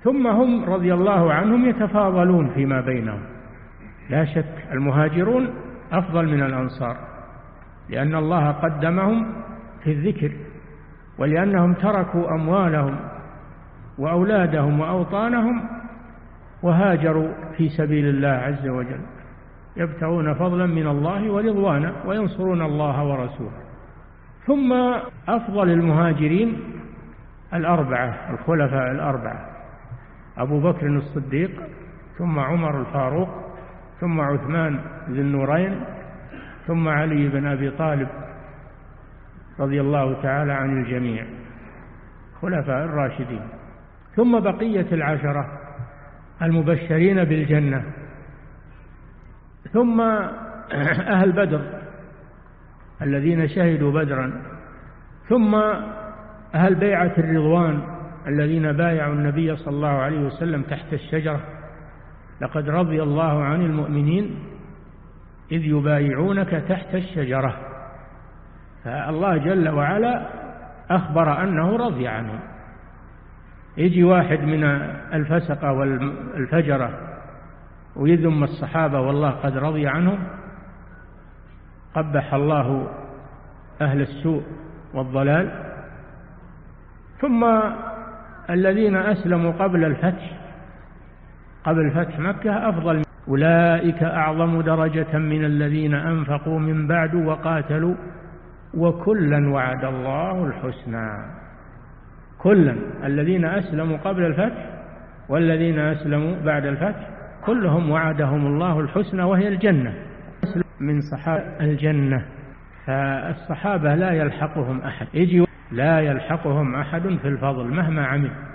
ثم هم رضي الله عنهم يتفاضلون فيما بينهم، لا شك المهاجرون أفضل من الأنصار، لأن الله قدمهم في الذكر، ولأنهم تركوا أموالهم وأولادهم وأوطانهم وهاجروا في سبيل الله عز وجل، يبتغون فضلا من الله ورضوانا وينصرون الله ورسوله. ثم أفضل المهاجرين الخلفاء الأربعة: أبو بكر الصديق، ثم عمر الفاروق، ثم عثمان ذي النورين، ثم علي بن أبي طالب رضي الله تعالى عن الجميع، خلفاء الراشدين. ثم بقية العشرة المبشرين بالجنة، ثم أهل بدر الذين شهدوا بدرا، ثم أهل بيعة الرضوان الذين بايعوا النبي صلى الله عليه وسلم تحت الشجرة: لقد رضي الله عن المؤمنين إذ يبايعونك تحت الشجرة. فالله جل وعلا أخبر أنه رضي عنهم. يجي واحد من الفسقة والفجرة ويذم الصحابة والله قد رضي عنهم، قبح الله أهل السوء والضلال. ثم الذين أسلموا قبل فتح مكة أفضل، أولئك أعظم درجة من الذين أنفقوا من بعد وقاتلوا وكلا وعد الله الحسنى. كلا، الذين أسلموا قبل الفتح والذين أسلموا بعد الفتح كلهم وعدهم الله الحسنى وهي الجنة، من صحابة الجنة. فالصحابة لا يلحقهم أحد في الفضل مهما عمل.